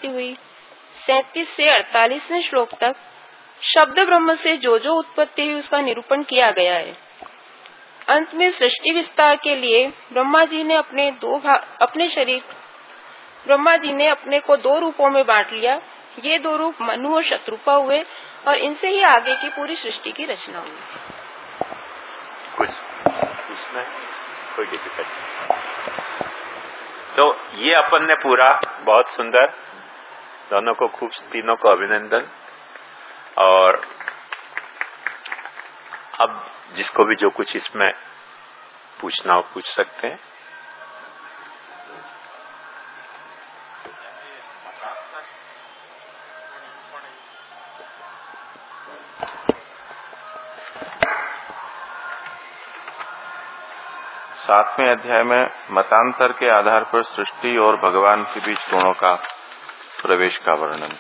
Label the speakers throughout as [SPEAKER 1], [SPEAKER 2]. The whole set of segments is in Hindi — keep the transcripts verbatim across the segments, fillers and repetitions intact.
[SPEAKER 1] उत्पत्ति हुई, सैंतीस से अड़तालीसवें श्लोक तक शब्द ब्रह्म से जो जो उत्पत्ति हुई उसका निरूपण किया गया है। अंत में सृष्टि विस्तार के लिए ब्रह्मा जी ने अपने दो अपने शरीर ब्रह्मा जी ने अपने को दो रूपों में बांट लिया। ये दो रूप मनु और शत्रुपा हुए और इनसे ही आगे की पूरी सृष्टि की रचना हुई।
[SPEAKER 2] कुछ उसमें कोई डिफिकल्टी नहीं। तो ये अपन ने पूरा बहुत सुंदर, दोनों को खूब, तीनों को अभिनंदन। और अब जिसको भी जो कुछ इसमें पूछना हो पूछ सकते हैं।
[SPEAKER 3] सातवें अध्याय में मतांतर के आधार पर सृष्टि और भगवान के बीच गुणों का प्रवेश का वर्णन।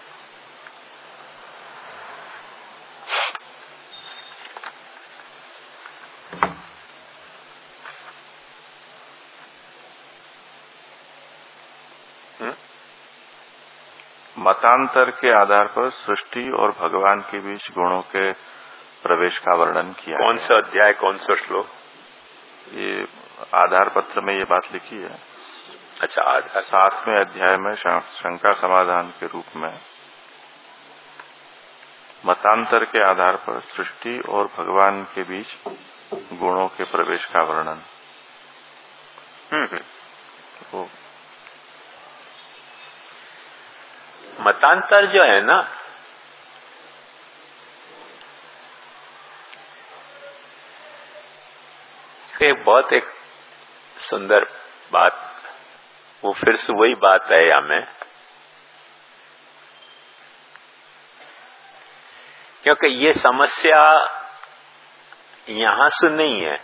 [SPEAKER 3] मतांतर के आधार पर सृष्टि और भगवान के बीच गुणों के प्रवेश का वर्णन किया।
[SPEAKER 2] कौन सा अध्याय, कौन सा श्लोक?
[SPEAKER 3] ये आधार पत्र में ये बात लिखी है।
[SPEAKER 2] अच्छा, आधार
[SPEAKER 3] सातवें अध्याय में शंका समाधान के रूप में मतांतर के आधार पर सृष्टि और भगवान के बीच गुणों के प्रवेश का वर्णन।
[SPEAKER 2] हम्म मतांतर जो है ना, एक बहुत एक सुंदर बात, वो फिर से वही बात है या में, क्योंकि ये समस्या यहां से नहीं है।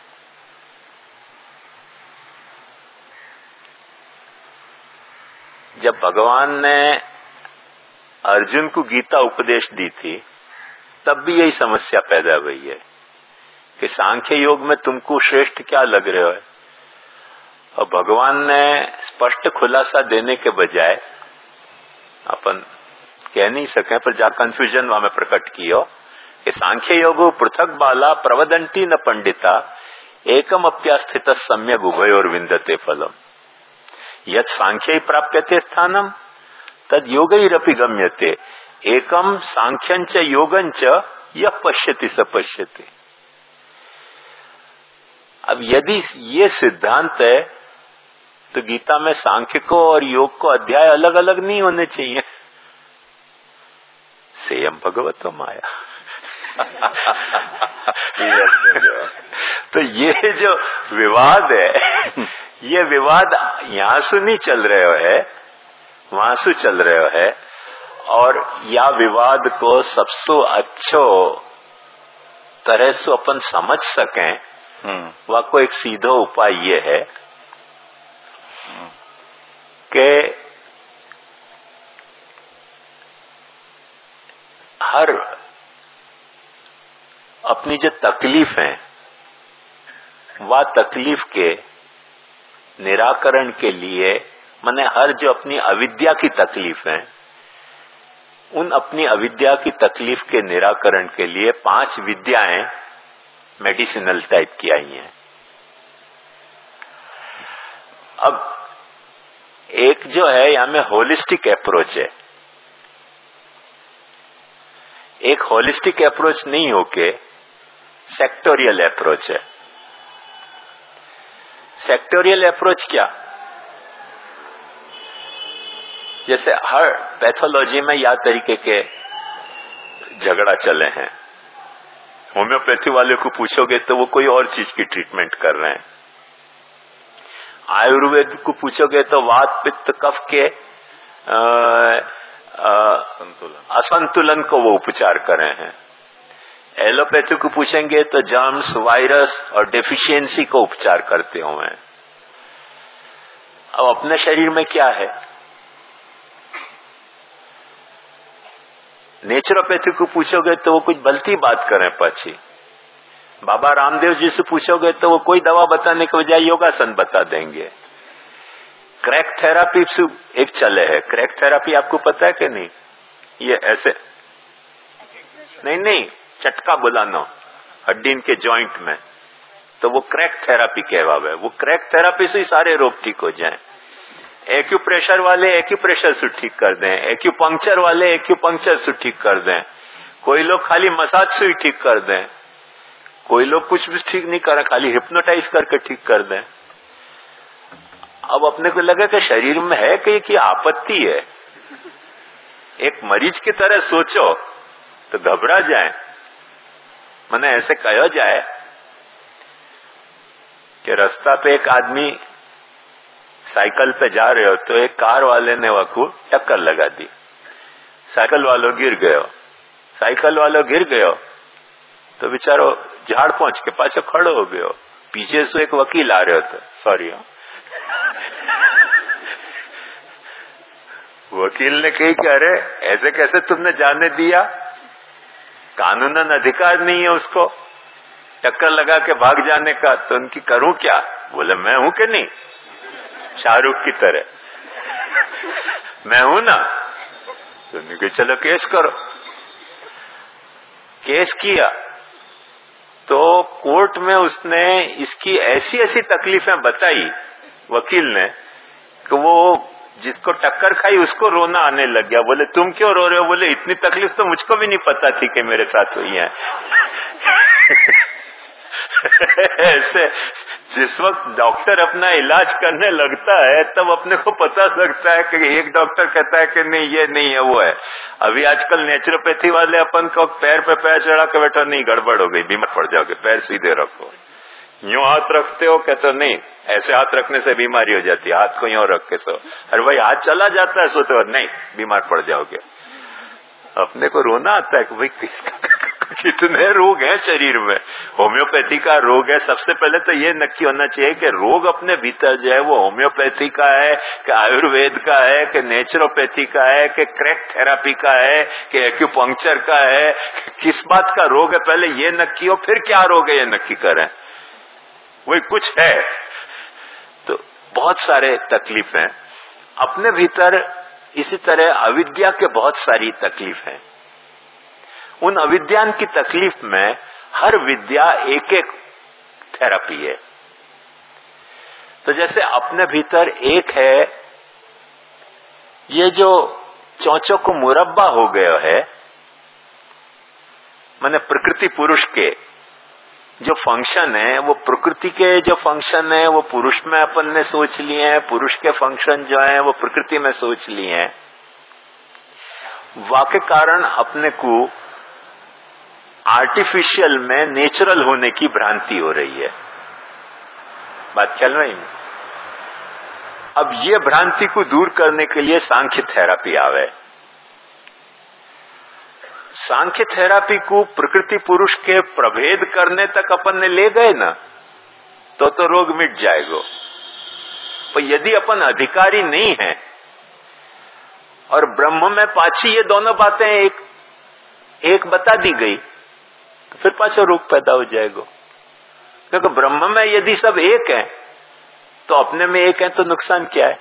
[SPEAKER 2] जब भगवान ने अर्जुन को गीता उपदेश दी थी तब भी यही समस्या पैदा हुई है कि सांख्य योग में तुमको श्रेष्ठ क्या लग रहे हो। और भगवान ने स्पष्ट खुलासा देने के बजाय, अपन कह नहीं सके पर जा कंफ्यूजन वहां में प्रकट किया कि सांख्य योग पृथक बाला प्रवदंती न पंडिता एकम अप्यास्थित सम्यक उभयोर विंदते फलम यद सांख्य प्राप्यते स्थानम तद योगैरपि गम्यते एकम सांख्यंच योगंच यह पश्यति स पश्यति। अब यदि ये सिद्धांत है तो गीता में सांख्य को और योग को अध्याय अलग अलग नहीं होने चाहिए। सेयम भगवतो माया। तो ये जो विवाद है, ये विवाद यहां से नहीं चल रहे है, वहां से चल रहे है। और या विवाद को सबसे अच्छो तरह से अपन समझ सकें, वह को एक सीधा उपाय ये है कि हर अपनी जो तकलीफ है वह तकलीफ के निराकरण के लिए, माने हर जो अपनी अविद्या की तकलीफ है, उन अपनी अविद्या की तकलीफ के निराकरण के लिए पांच विद्याएं मेडिसिनल टाइप की आई हैं। अब एक जो है यहां में होलिस्टिक अप्रोच है। एक होलिस्टिक अप्रोच नहीं होके सेक्टोरियल अप्रोच है। सेक्टोरियल अप्रोच क्या? जैसे हर पैथोलॉजी में या तरीके के झगड़ा चले हैं। होम्योपैथी वाले को पूछोगे तो वो कोई और चीज की ट्रीटमेंट कर रहे हैं। आयुर्वेद को पूछोगे तो वात पित्त कफ के आ, आ, असंतुलन को वो उपचार कर रहे हैं। एलोपैथी को पूछेंगे तो जर्म्स, वायरस और डेफिशिएंसी को उपचार करते हुए। अब अपने शरीर में क्या है? नेचुरोपैथी को पूछोगे तो वो कुछ भलती बात करें पाछी। बाबा रामदेव जी से पूछोगे तो वो कोई दवा बताने के बजाय योगासन बता देंगे। क्रैक थेरापी एक चले है। क्रैक थेरापी आपको पता है कि नहीं? ये ऐसे नहीं नहीं चटका बुलाना हड्डी के जॉइंट में, तो वो क्रैक थेरापी कहवावे। वो क्रैक थेरापी से ही सारे रोग ठीक हो जाएं। एक्यूप्रेशर वाले एक्यूप्रेशर से ठीक कर दें, एक्यूपंक्चर वाले एक्यूपंक्चर से ठीक कर दें, कोई लोग खाली मसाज से ही ठीक कर दें, कोई लोग कुछ भी ठीक नहीं कर, खाली हिप्नोटाइज करके ठीक कर दें। अब अपने को लगे कि शरीर में है कि की आपत्ति है, एक मरीज की तरह सोचो तो घबरा जाए। मैंने ऐसे कहा जाए कि रास्ता पे एक आदमी साइकिल पे जा रहे हो तो एक कार वाले ने वकू टक्कर लगा दी, साइकिल वालों गिर गयो, साइकिल वालों गिर गयो तो बेचारो झाड़ पहुंच के पाछे खड़ो हो गयो। पीछे से एक वकील आ रहे थे, सॉरी वकील ने कही कि अरे ऐसे कैसे तुमने जाने दिया, कानूनन अधिकार नहीं है उसको टक्कर लगा के भाग जाने का, तो उनकी करूं क्या? बोले मैं हूं कि नहीं, शाहरुख की तरह मैं हूं ना। तो उन्होंने चलो केस करो। केस किया तो कोर्ट में उसने इसकी ऐसी ऐसी तकलीफें बताई वकील ने कि वो जिसको टक्कर खाई उसको रोना आने लग गया। बोले तुम क्यों रो रहे हो? बोले इतनी तकलीफ तो मुझको भी नहीं पता थी कि मेरे साथ हुई है। ऐसे जिस वक्त डॉक्टर अपना इलाज करने लगता है तब अपने को पता लगता है कि एक डॉक्टर कहता है कि नहीं ये नहीं है वो है। अभी आजकल नेचुरोपैथी वाले अपन को पैर पे पैर चढ़ा के बैठो, नहीं गड़बड़ हो गई बीमार पड़ जाओगे, पैर सीधे रखो। यूं हाथ रखते हो कहते नहीं, ऐसे हाथ रखने से बीमारी हो जाती है, हाथ को यूं रख के सो। अरे भाई हाथ चला जाता है सोते हो, नहीं बीमार पड़ जाओगे। अपने को रोना आता है कि भाई कितने रोग हैं शरीर में। होम्योपैथी का रोग है, सबसे पहले तो ये नक्की होना चाहिए कि रोग अपने भीतर जो है वो होम्योपैथी का है कि आयुर्वेद का है कि नेचुरोपैथी का है कि क्रैक थेरापी का है कि एक्यूपंक्चर का है, किस बात का रोग है पहले ये नक्की हो, फिर क्या रोग है ये नक्की करें। वही कुछ है तो बहुत सारे तकलीफ हैं अपने भीतर। इसी तरह अविद्या के बहुत सारी तकलीफ हैं। उन अविद्यान की तकलीफ में हर विद्या एक एक थेरापी है। तो जैसे अपने भीतर एक है ये जो चौचों को मुरब्बा हो गया है, माने प्रकृति पुरुष के जो फंक्शन है वो प्रकृति के जो फंक्शन है वो पुरुष में अपन ने सोच लिए हैं, पुरुष के फंक्शन जो है वो प्रकृति में सोच लिए हैं। वाके कारण अपने को आर्टिफिशियल में नेचुरल होने की भ्रांति हो रही है। बात चल रही है। अब ये भ्रांति को दूर करने के लिए सांख्य थेरापी आवे। सांख्य थेरापी को प्रकृति पुरुष के प्रभेद करने तक अपन ने ले गए ना तो तो रोग मिट जाएगा। पर यदि अपन अधिकारी नहीं है और ब्रह्म में पाछी ये दोनों बातें एक एक बता दी गई तो फिर पाछा रोग पैदा हो जाएगा। क्योंकि ब्रह्म में यदि सब एक है तो अपने में एक है तो नुकसान क्या है?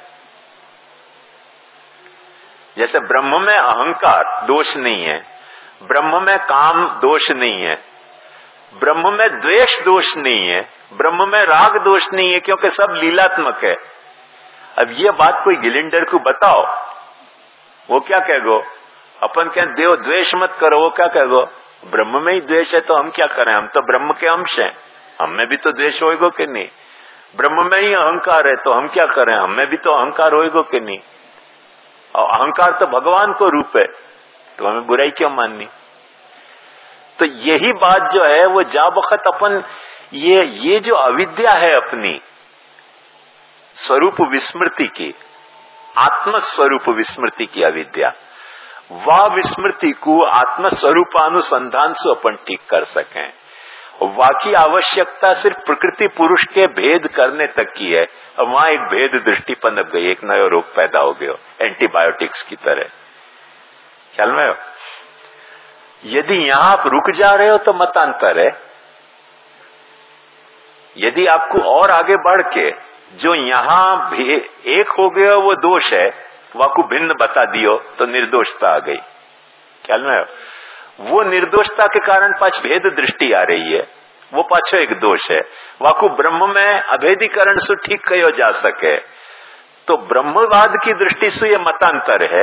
[SPEAKER 2] जैसे ब्रह्म में अहंकार दोष नहीं है, ब्रह्म में काम दोष नहीं है, ब्रह्म में द्वेष दोष नहीं है, ब्रह्म में राग दोष नहीं है, क्योंकि सब लीलात्मक है। अब ये बात कोई गिलिंडर को बताओ, वो क्या कहेगो? अपन क्या देव द्वेष मत करो, वो क्या कहेगो? ब्रह्म में ही द्वेष है तो हम क्या करें, हम तो ब्रह्म के अंश हैं, हमें भी तो द्वेष होएगो कि नहीं। ब्रह्म में ही अहंकार है तो हम क्या करें, हमें भी तो अहंकार होएगो कि नहीं। और अहंकार तो भगवान को रूप है तो हमें बुराई क्यों माननी। तो यही बात जो है वो जा बखत अपन ये ये जो अविद्या है अपनी स्वरूप विस्मृति की, आत्म स्वरूप विस्मृति की अविद्या, वह विस्मृति को आत्म स्वरूपानुसंधान से अपन ठीक कर सकें। वाकी आवश्यकता सिर्फ प्रकृति पुरुष के भेद करने तक की है। और वहां एक भेद दृष्टि पनप गई, एक नया रोग पैदा हो गया एंटीबायोटिक्स की तरह। ख्याल में हो? यदि यहां आप रुक जा रहे हो तो मतांतर है। यदि आपको और आगे बढ़ के जो यहाँ भी एक हो गया वो दोष है, वाकु भिन्न बता दियो तो निर्दोषता आ गई। ख्याल में वो निर्दोषता के कारण पाछ भेद दृष्टि आ रही है, वो पाछो एक दोष है। वाकु ब्रह्म में अभेदीकरण से ठीक कहो जा सके, तो ब्रह्मवाद की दृष्टि से ये मतांतर है।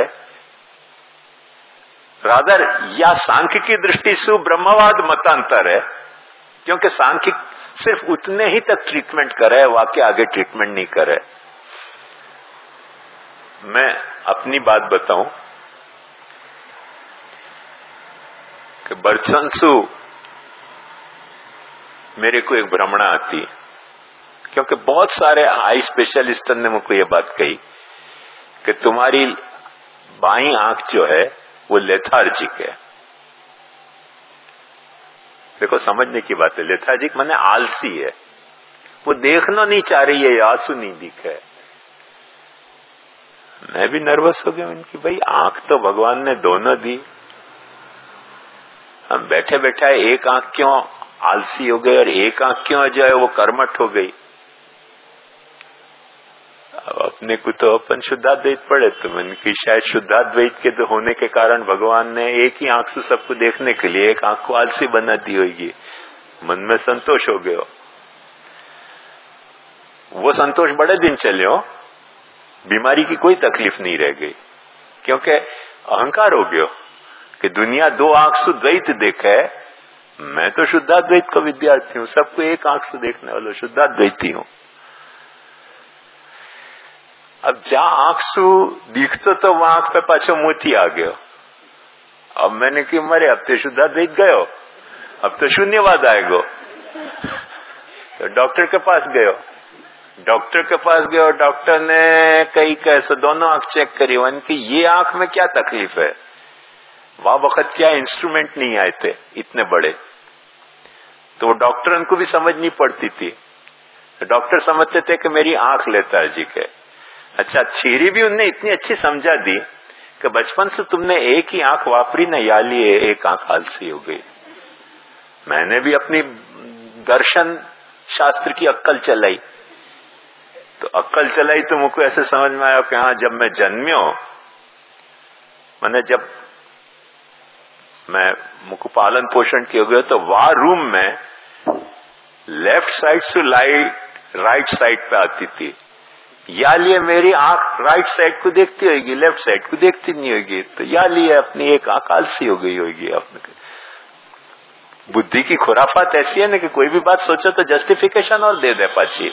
[SPEAKER 2] रादर या सांख्य की दृष्टि से ब्रह्मवाद मतांतर है, क्योंकि सांख्य सिर्फ उतने ही तक ट्रीटमेंट करे, वाक्य आगे ट्रीटमेंट नहीं करे। मैं अपनी बात बताऊं कि बरसन सु मेरे को एक भ्रमणा आती, क्योंकि बहुत सारे आई स्पेशलिस्ट ने मुझको ये बात कही कि तुम्हारी बाईं आंख जो है वो लेथार्जिक है। देखो समझने की बात है, लेथार्जिक माने आलसी है, वो देखना नहीं चाह रही है, आंसू नहीं दिखे। मैं भी नर्वस हो गया उनकी, भाई आंख तो भगवान ने दोनों दी, हम बैठे बैठे एक आंख क्यों आलसी हो गई और एक आंख क्यों जो है वो कर्मठ हो गई। अब अपने को तो अपन शुद्धाद्वैत पढ़े, तो मैंने कि शायद शुद्धाद्वैत के तो होने के कारण भगवान ने एक ही आंख से सबको देखने के लिए एक आंख को आलसी बना दी होगी। मन में संतोष हो गयो, वो संतोष बड़े दिन चले हो, बीमारी की कोई तकलीफ नहीं रह गई, क्योंकि अहंकार हो गयो कि दुनिया दो आंख से द्वैत देखे। मैं तो शुद्धाद्वैत का विद्यार्थी हूं, सबको एक आंख से देखने वाला शुद्धाद्वैती हूं। अब जहां आंख सु दिखतो तो वहां आंख पे पाछो मोती आ गयो। अब मैंने कि मरे अब तो शुद्धाद्वैत गयो, अब तो शून्यवाद आएगो। तो डॉक्टर के पास गयो, डॉक्टर के पास गयो, डॉक्टर ने कई कैसे दोनों आंख चेक करी, वन की ये आंख में क्या तकलीफ है। वहां वक्त क्या इंस्ट्रूमेंट नहीं आए थे इतने बड़े, तो डॉक्टर उनको भी समझ नहीं पड़ती थी। डॉक्टर समझते थे कि मेरी आंख लेथार्जिक है। अच्छा, थ्योरी भी उनने इतनी अच्छी समझा दी कि बचपन से तुमने एक ही आंख वापरी न, या लिए एक आंख आलसी हो गई। मैंने भी अपनी दर्शन शास्त्र की अक्कल चलाई, तो अक्कल चलाई तो मुझको ऐसे समझ में आया कि हाँ, जब मैं जन्मियो, मैंने जब मैं मुझको पालन पोषण किया गया, तो वहां रूम में लेफ्ट साइड से लाइट राइट साइड पे आती थी, या लिए मेरी आंख राइट साइड को देखती होगी, लेफ्ट साइड को देखती नहीं होगी, तो या लिए अपनी एक आंख आलसी हो गई होगी। अपने बुद्धि की खुराफात ऐसी है ना कि कोई भी बात सोचो तो जस्टिफिकेशन और दे दे पाची।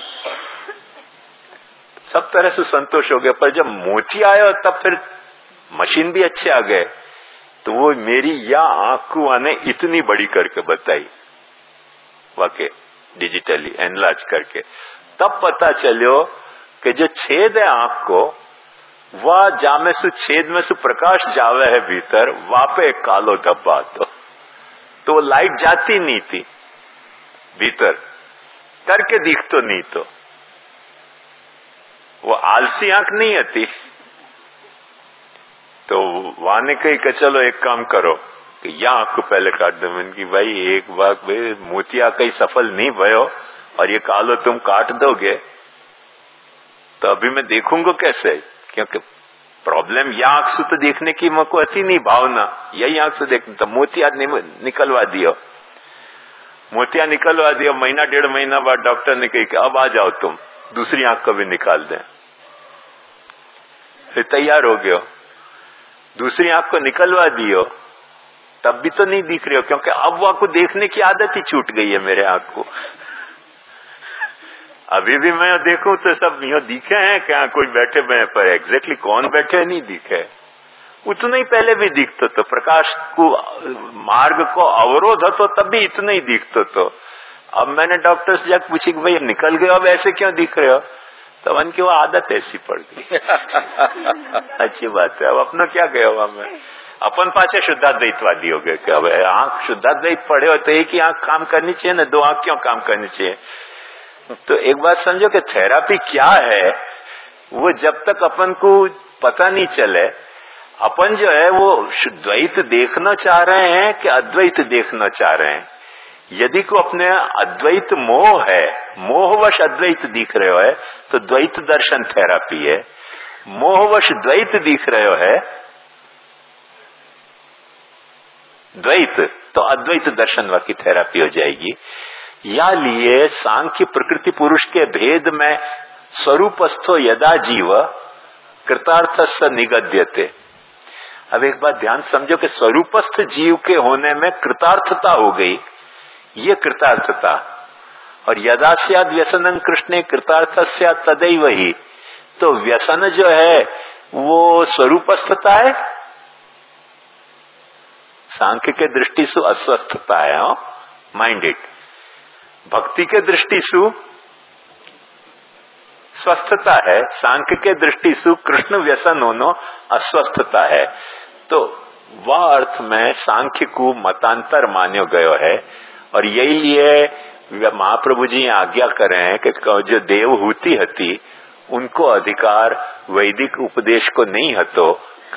[SPEAKER 2] सब तरह से संतोष हो गया, पर जब मोती आया तब फिर मशीन भी अच्छे आ गए, तो वो मेरी या आंख को आने इतनी बड़ी करके बताई, वाकई डिजिटली एनलार्ज करके। तब पता चलो कि जो छेद है आंख को, वह जामे से छेद में से प्रकाश जावे है भीतर, वहां पे एक कालो धब्बा तो तो लाइट जाती नहीं थी भीतर, करके दिख तो नहीं, तो वो आलसी आंख नहीं आती। तो वहां ने कही कि चलो एक काम करो कि यहाँ आंख को पहले काट दो। मैंने की भाई एक बार भाई मोतिया कहीं सफल नहीं भयो और ये कालो तुम काट दोगे तो अभी मैं देखूंगा कैसे, क्योंकि प्रॉब्लम यहाँ आंख से तो देखने की मेरे को अति नहीं भावना, यही आंख से देखने। तो मोतिया निकलवा दियो, मोतिया निकलवा दियो। महीना डेढ़ महीना बाद डॉक्टर ने कही कि अब आ जाओ तुम, दूसरी आंख को भी निकाल दें। फिर तैयार हो गयो, दूसरी आंख को निकलवा दियो, तब भी तो नहीं दिख रहे हो, क्योंकि अब वो आपको देखने की आदत ही छूट गई है मेरे आंख को। अभी भी मैं देखूं तो सब यो दिखे हैं क्या, कोई बैठे हुए, पर एग्जैक्टली कौन बैठे नहीं दिखे। उतना ही पहले भी दिखते तो, प्रकाश को मार्ग को अवरोध हो तब भी इतना ही दिखते तो। अब मैंने डॉक्टर से जाकर पूछी कि भाई निकल गए, अब ऐसे क्यों दिख रहे हो, तो उनकी वो आदत ऐसी पड़ गई। अच्छी बात है, अब अपना क्या गया हुआ मैं, अपन पाछे शुद्धाद्वैतवादी हो गए कि अब आंख शुद्धाद्वैत पढ़े हो तो एक ही आंख काम करनी चाहिए ना, दो आंख क्यों काम करनी चाहिए। तो एक बात समझो कि थेरापी क्या है, वो जब तक अपन को पता नहीं चले, अपन जो है वो द्वैत देखना चाह रहे हैं कि अद्वैत देखना चाह रहे हैं, यदि को अपने अद्वैत मोह है, मोहवश अद्वैत दिख रहे हो है तो द्वैत दर्शन थेरापी है। मोहवश द्वैत दिख रहे हो है द्वैत, तो अद्वैत दर्शन की थेरापी हो जाएगी। या लिए सांख्य प्रकृति पुरुष के भेद में स्वरूपस्थो यदा जीव कृतार्थस्य निगद्यते। अब एक बात ध्यान समझो कि स्वरूपस्थ जीव के होने में कृतार्थता हो गई, ये कृतार्थता। और यदा स्याद व्यसनं कृष्णे कृतार्थस्य तदैव ही, तो व्यसन जो है वो स्वरूपस्थता है, सांख्य के दृष्टि से अस्वस्थता है, माइंड इट। भक्ति के दृष्टि से स्वस्थता है, सांख्य के दृष्टि से कृष्ण व्यसन होनो अस्वस्थता है। तो वह अर्थ में सांख्य को मतांतर मान्यो गयो है। और यही लिए महाप्रभु जी आज्ञा कर रहे हैं कि जो देवहूति हती उनको अधिकार वैदिक उपदेश को नहीं हतो,